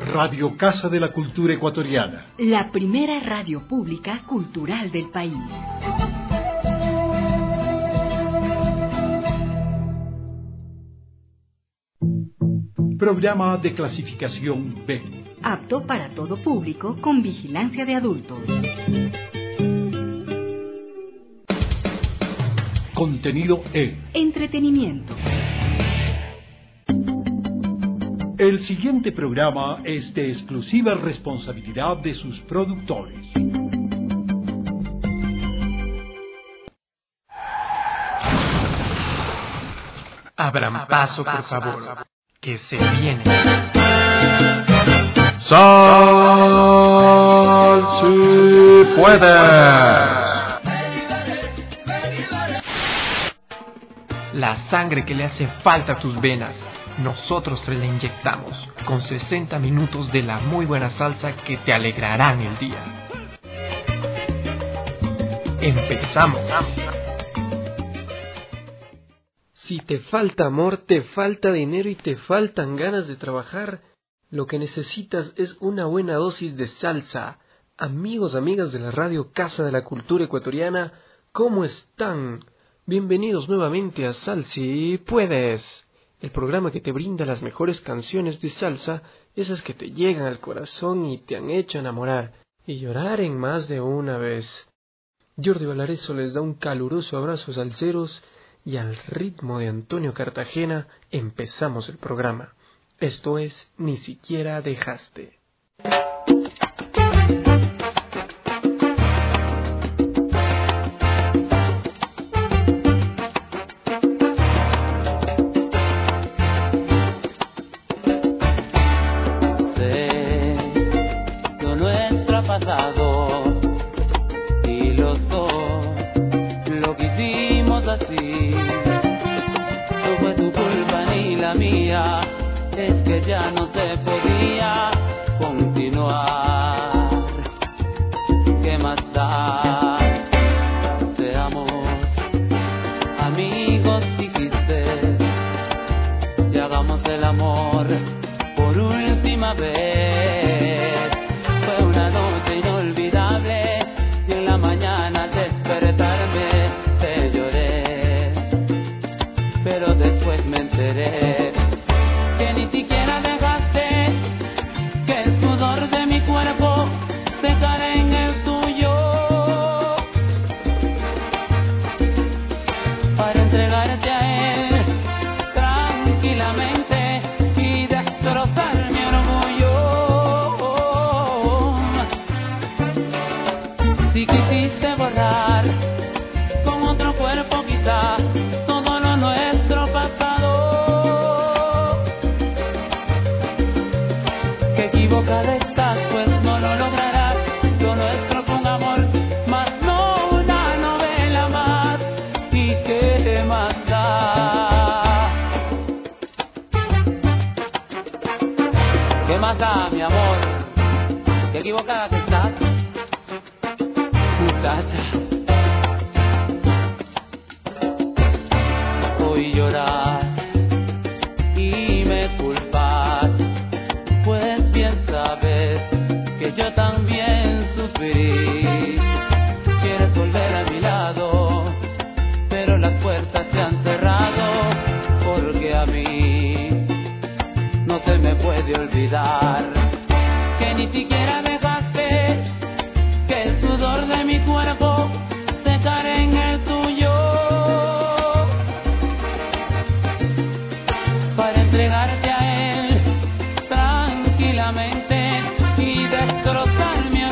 Radio Casa de la Cultura Ecuatoriana. La primera radio pública cultural del país. Programa de clasificación B. Apto para todo público con vigilancia de adultos. Contenido E. Entretenimiento. El siguiente programa es de exclusiva responsabilidad de sus productores. Abran paso, por favor, que se viene. ¡Sal si puede! La sangre que le hace falta a tus venas, nosotros te la inyectamos con 60 minutos de la muy buena salsa que te alegrarán el día. Empezamos. Si te falta amor, te falta dinero y te faltan ganas de trabajar, lo que necesitas es una buena dosis de salsa. Amigos, amigas de la radio Casa de la Cultura Ecuatoriana, ¿cómo están? Bienvenidos nuevamente a Sal Si Puedes, el programa que te brinda las mejores canciones de salsa, esas que te llegan al corazón y te han hecho enamorar y llorar en más de una vez. Jordi Valareso les da un caluroso abrazo salseros y al ritmo de Antonio Cartagena empezamos el programa. Esto es Ni siquiera dejaste. Y los dos lo que hicimos así, no fue tu culpa ni la mía, es que ya no se podía continuar. ¿Qué más da? Seamos amigos, dijiste, y hagamos el amor por última vez. Fue una noche inolvidable y en la mañana al despertarme te lloré, pero después me enteré que ni siquiera dejaste que el sudor de mi cuerpo secara en el tuyo para entregarte a él tranquilamente y destrozar mi orgullo. Si quisiste borrar con otro cuerpo quizá todo lo nuestro pasado, que equivocada estás pues no lo lograrás. Lo nuestro fue un amor más, no una novela más. ¿Y qué más da? ¿Qué más da, mi amor? ¿Qué equivocada que estás? Hoy lloras y me culpas, pues bien sabes que yo también sufrí. Quieres volver a mi lado, pero las puertas se han cerrado, porque a mí no se me puede olvidar que ni siquiera dejaste que el sudor de mi cuerpo secara en el tuyo para entregarte a él tranquilamente y destrozar mi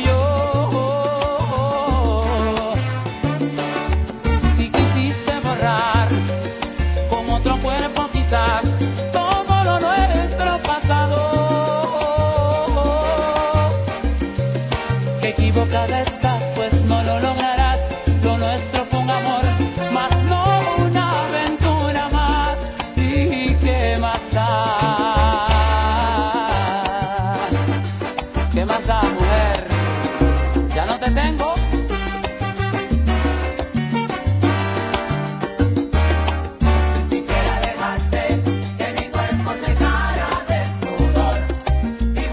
orgullo. Si quisiste borrar con otro cuerpo quizás todo lo nuestro pasado, que equivocada estás pues no lo lograrás. Lo nuestro fue un amor más, no una aventura más. ¿Y qué más da? ¿Qué más da, mujer? Ya no te tengo. Siquiera dejaste que mi cuerpo se cara de sudor y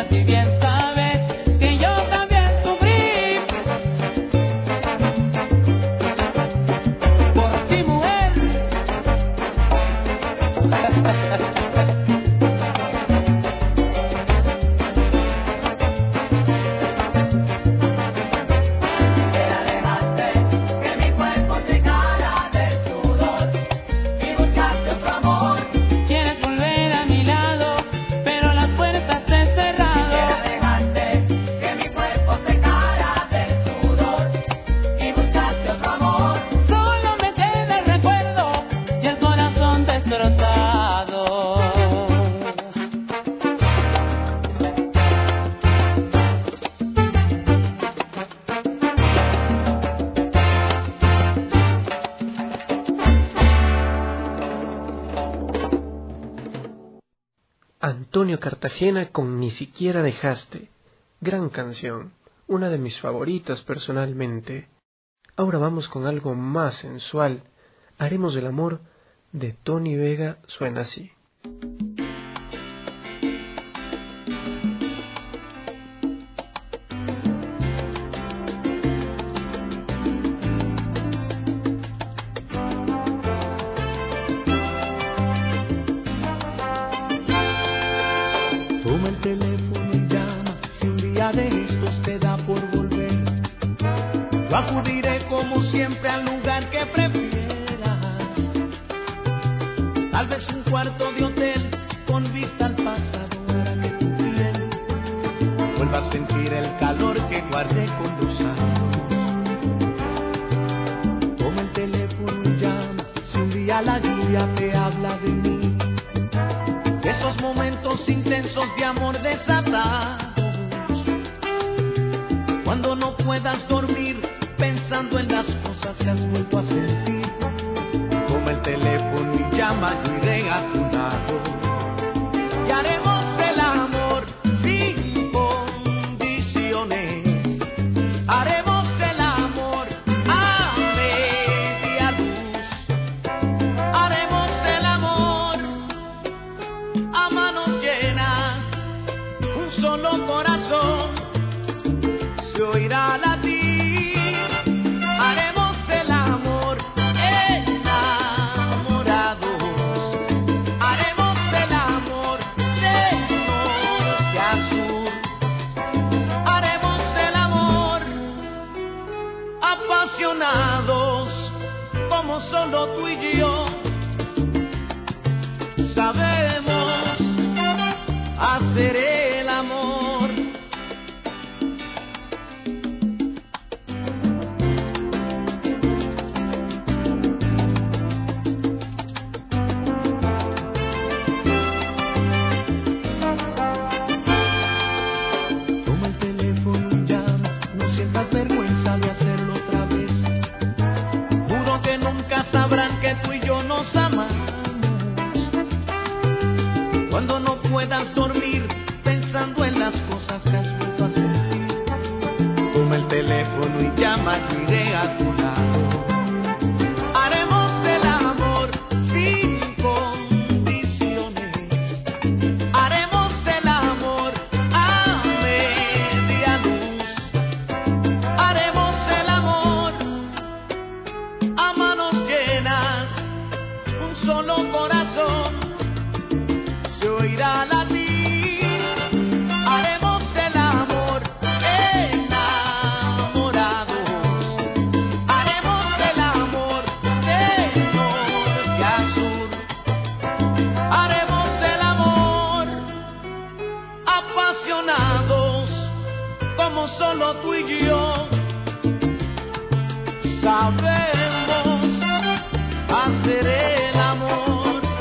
si bien sabes que yo también sufrí por ti, mujer. Quieres volver a mi lado, pero las puertas te he cerrado. Que mi cuerpo se cara del sudor y buscaste otro amor. Solo me queda el recuerdo y el corazón destrozado. Antonio Cartagena con Ni siquiera dejaste. Gran canción, una de mis favoritas personalmente. Ahora vamos con algo más sensual. Haremos el amor de Tony Vega, suena así. Toma el teléfono y llama, si un día de estos te da por volver. Yo acudiré como siempre al lugar que prefieras. Tal vez un cuarto de hotel con vista al pasado para que tu piel vuelva a sentir el calor que guardé con los años. Toma el teléfono y llama, si un día la lluvia te habla de mí. Esos momentos intensos de amor desatados, cuando no puedas dormir pensando en las cosas que has vuelto a sentir. Toma el teléfono y llama, yo iré a tu lado y haremos el amor sin condiciones. Haremos el amor a media luz. Haremos el amor a manos llenas, un solo corazón se oirá latir. Haremos el amor enamorados, haremos el amor de norte a sur, haremos el amor apasionados como solo tú y yo sabemos hacer el amor. Toma el teléfono y llama, no sientas vergüenza de hacerlo otra vez. Juro que nunca sabrán que tú y yo nos amamos. Cuando no puedas dormir pensando en las cosas que has vuelto a sentir. Toma el teléfono y llama, yo iré a tu lado. Haremos el amor sin condiciones. Haremos el amor a media luz. Haremos el amor a manos llenas, un solo corazón se oirá latir. Haremos el amor enamorados, haremos el amor de norte a sur, haremos el amor apasionados como solo tú y yo sabemos hacer el amor.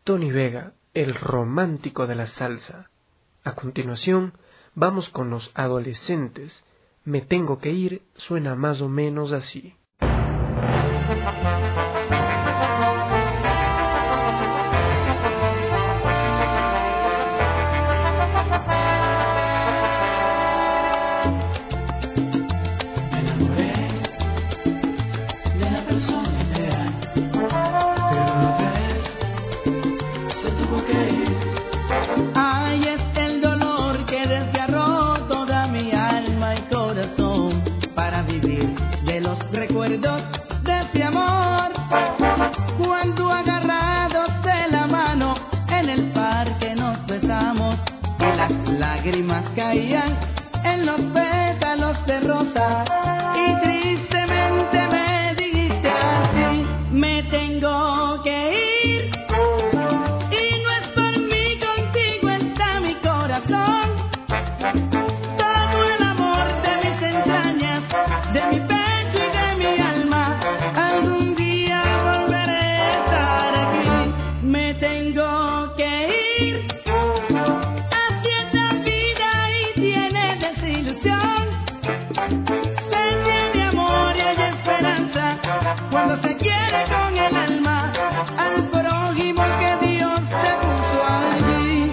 Tony Vega, el romántico de la salsa. A continuación, vamos con Los Adolescentes. Me tengo que ir suena más o menos así. Lágrimas caían en los pétalos de rosa y tristemente me dijiste así: me tengo que ir y no es por mí, contigo está mi corazón, todo el amor de mis entrañas, de mi pecho y de mi alma, algún día volveré a estar aquí. Me tengo que ir. Cuando se quiere con el alma al prójimo que Dios te puso allí.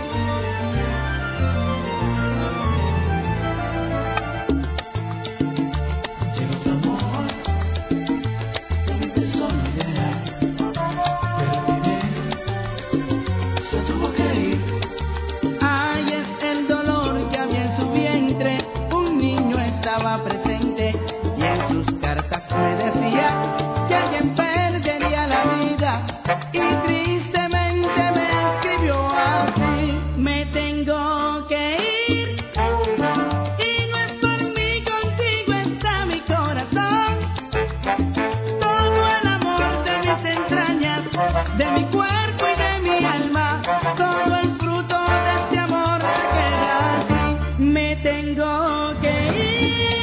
Llegó tu amor, de mi persona llena, pero primero se tuvo que ir. Ay, es el dolor que había en su vientre, un niño estaba presente y en sus cartas me decía que alguien perdería la vida y tristemente me escribió así: me tengo que ir y no es por mí, contigo está mi corazón, todo el amor de mis entrañas, de mi cuerpo y de mi alma, todo el fruto de este amor se queda así. Me tengo que ir.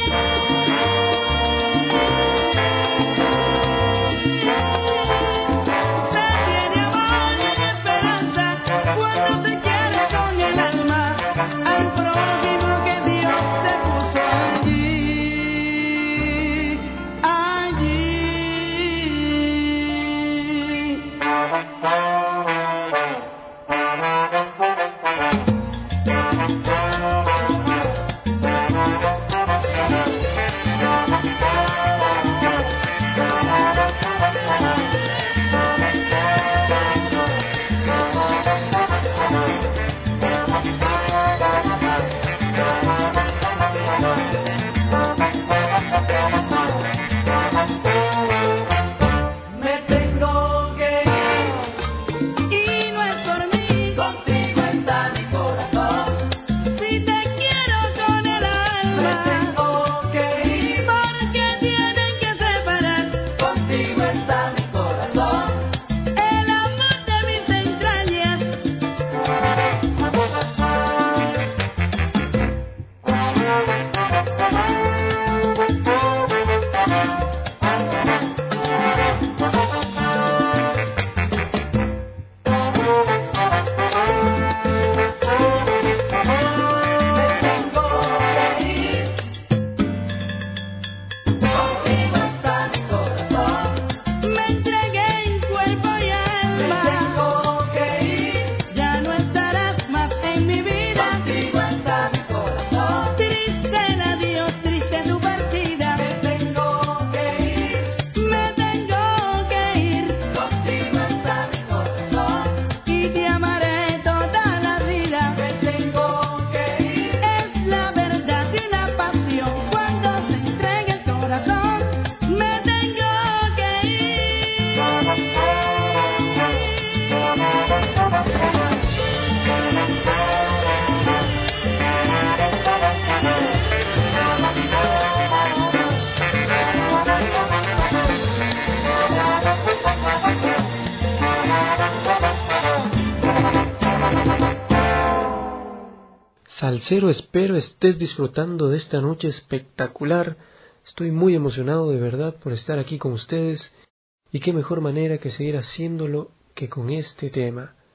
Salsero, espero estés disfrutando de esta noche espectacular. Estoy muy emocionado de verdad por estar aquí con ustedes y qué mejor manera que seguir haciéndolo que con este tema.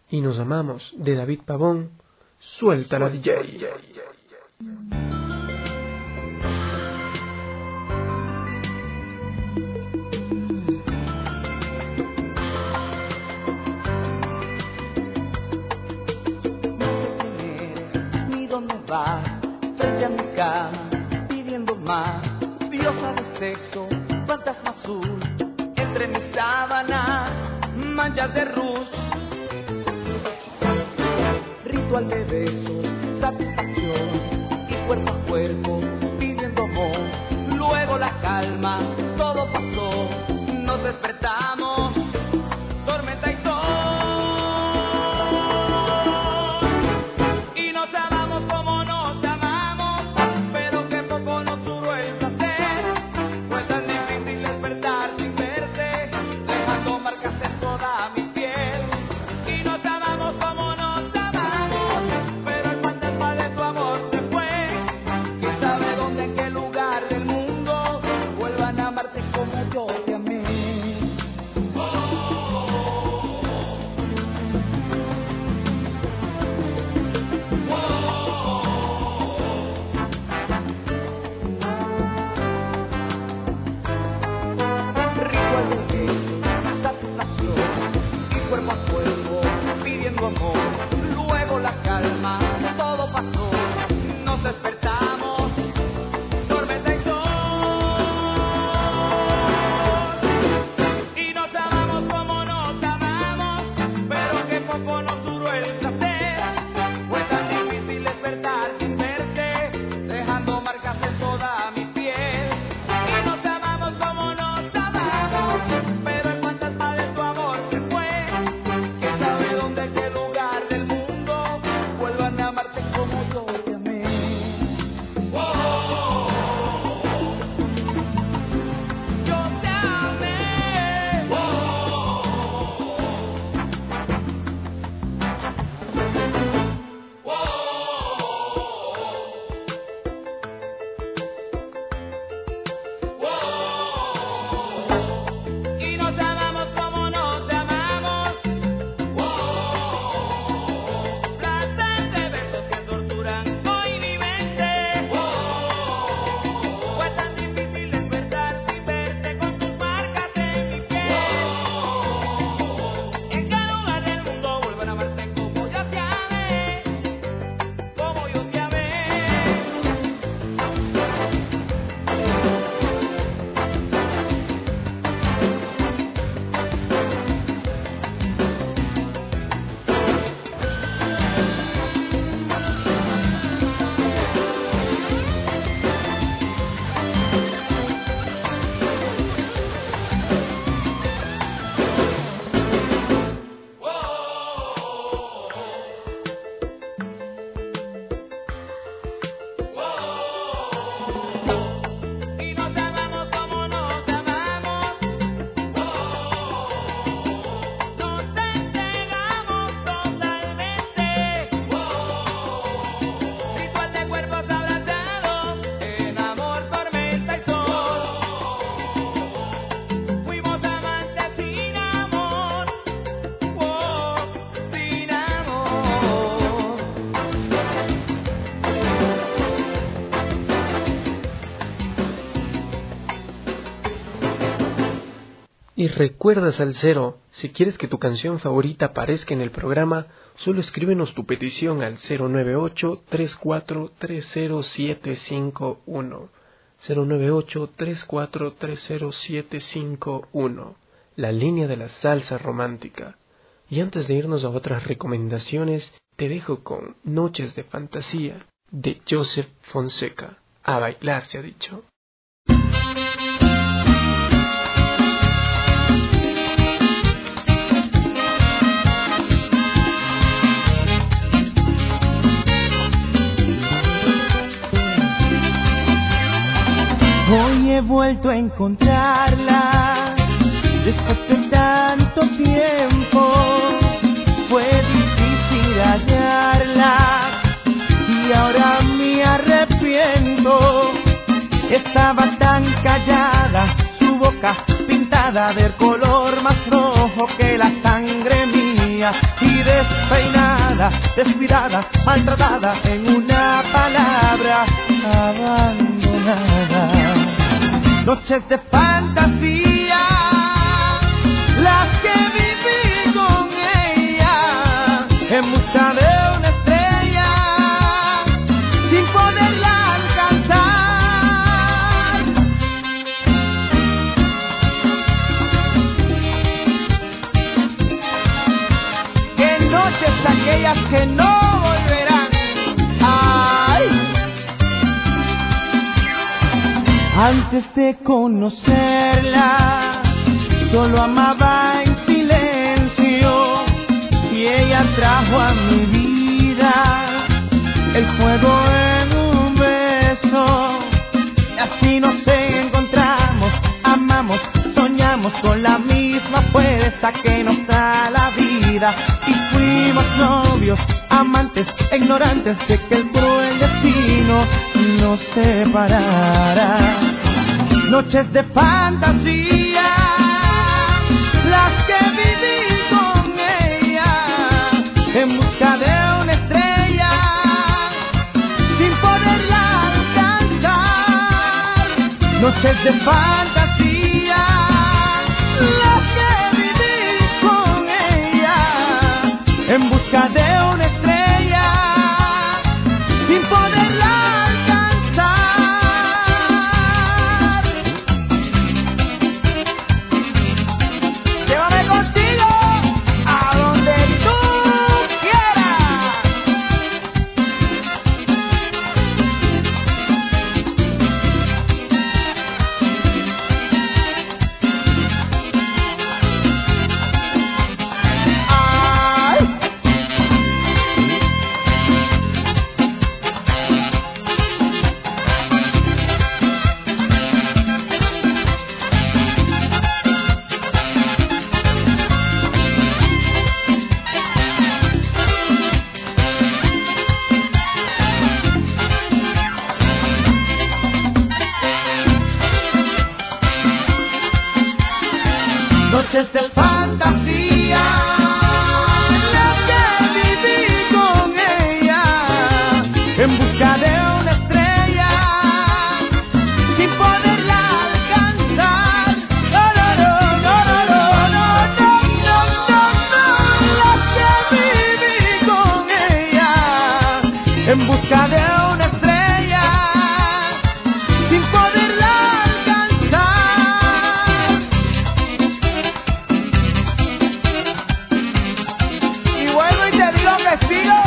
y Nos amamos de David Pavón. Suelta la DJ. Frente a mi cama, pidiendo más, diosa de sexo, fantasma azul, entre mis sábanas, manchas de rush, ritual de besos, satisfacción, y cuerpo a cuerpo, pidiendo amor, luego la calma, todo pasó, nos despertamos, tormenta y sol. Y recuerda, salsero, si quieres que tu canción favorita aparezca en el programa, solo escríbenos tu petición al 098-3430-751. 098-3430-751, la línea de la salsa romántica. Y antes de irnos a otras recomendaciones, te dejo con Noches de Fantasía, de Joseph Fonseca. A bailar, se ha dicho. Hoy he vuelto a encontrarla, después de tanto tiempo, fue difícil hallarla, y ahora me arrepiento, estaba tan callada, su boca pintada del color más rojo que la sangre mía, y después abandonada, descuidada, maltratada, en una palabra, abandonada. Noches de fantasía, las que viví con ella, en busca de una estrella, sin poderla alcanzar. Qué noches aquellas que no volverán. Ay. Antes de conocerla, solo amaba en silencio, y ella trajo a mi vida el fuego en un beso. Y así nos encontramos, amamos, soñamos con la misma fuerza que nos da la vida. Y fuimos novios, amantes, ignorantes de que el cruel destino nos separara. Noches de fantasía, las que viví con ella, en busca de una estrella, sin poderla alcanzar. Noches de fantasía, las que viví con ella, en busca de una estrella, sin poderla alcanzar. Llévame contigo a donde tú quieras. Ay. Noches de fantasía, las que viví con ella, en busca de una estrella, sin poderla alcanzar. No, no, no, no, no, no, no, no, no, no, las que viví con ella, en busca de una estrella, sin poderla alcanzar. Y vuelvo y te digo que sigo.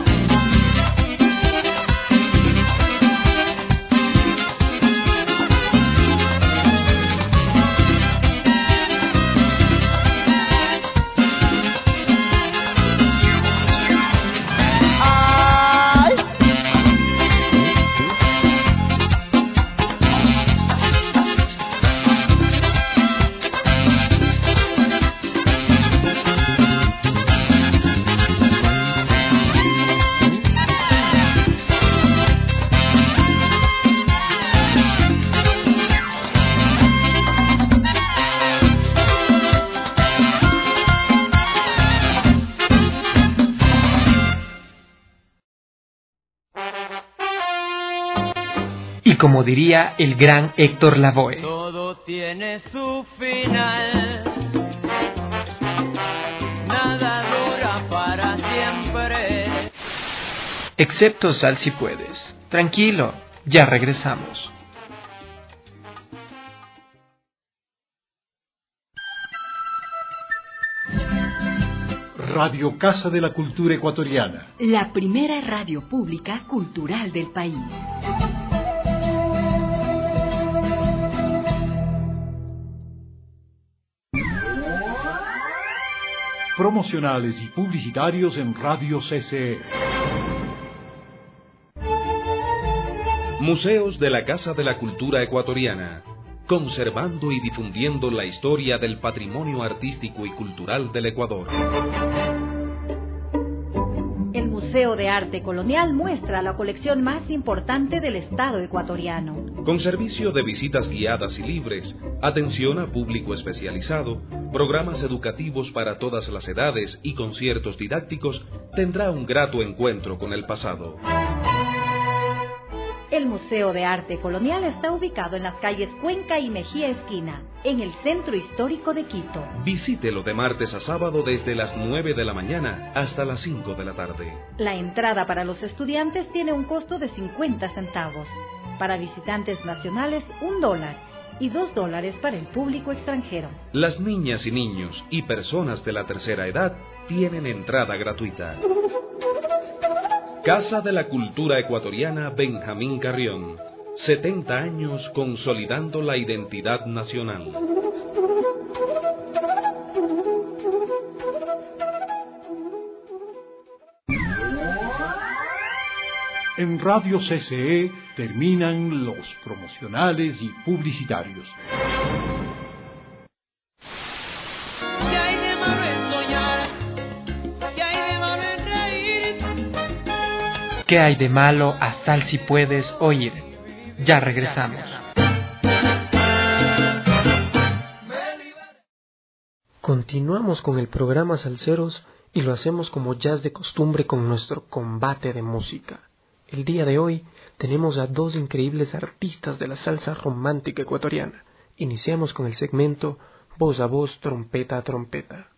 Ay. Y como diría el gran Héctor Lavoe, Todo tiene su final, nada dura para siempre. excepto sal si puedes. Tranquilo, ya regresamos. Radio Casa de la Cultura Ecuatoriana. La primera radio pública cultural del país. Promocionales y publicitarios en Radio CCE. Museos de la Casa de la Cultura Ecuatoriana, conservando y difundiendo la historia del patrimonio artístico y cultural del Ecuador. El Museo de Arte Colonial muestra la colección más importante del Estado ecuatoriano. Con servicio de visitas guiadas y libres, atención a público especializado, programas educativos para todas las edades y conciertos didácticos, tendrá un grato encuentro con el pasado. El Museo de Arte Colonial está ubicado en las calles Cuenca y Mejía Esquina, en el centro histórico de Quito. Visítelo de martes a sábado desde las 9 de la mañana hasta las 5 de la tarde. La entrada para los estudiantes tiene un costo de 50 centavos. Para visitantes nacionales, $1 y $2 para el público extranjero. Las niñas y niños y personas de la tercera edad tienen entrada gratuita. Casa de la Cultura Ecuatoriana Benjamín Carrión. 70 años consolidando la identidad nacional. En Radio CCE terminan los promocionales y publicitarios. ¿Qué hay de malo en soñar? ¿Qué hay de malo en reír? ¿Qué hay de malo a Sal si puedes oír? Ya regresamos. Continuamos con el programa Salseros y lo hacemos como ya es de costumbre con nuestro combate de música. El día de hoy tenemos a dos increíbles artistas de la salsa romántica ecuatoriana. Iniciamos con el segmento Voz a Voz, Trompeta a Trompeta.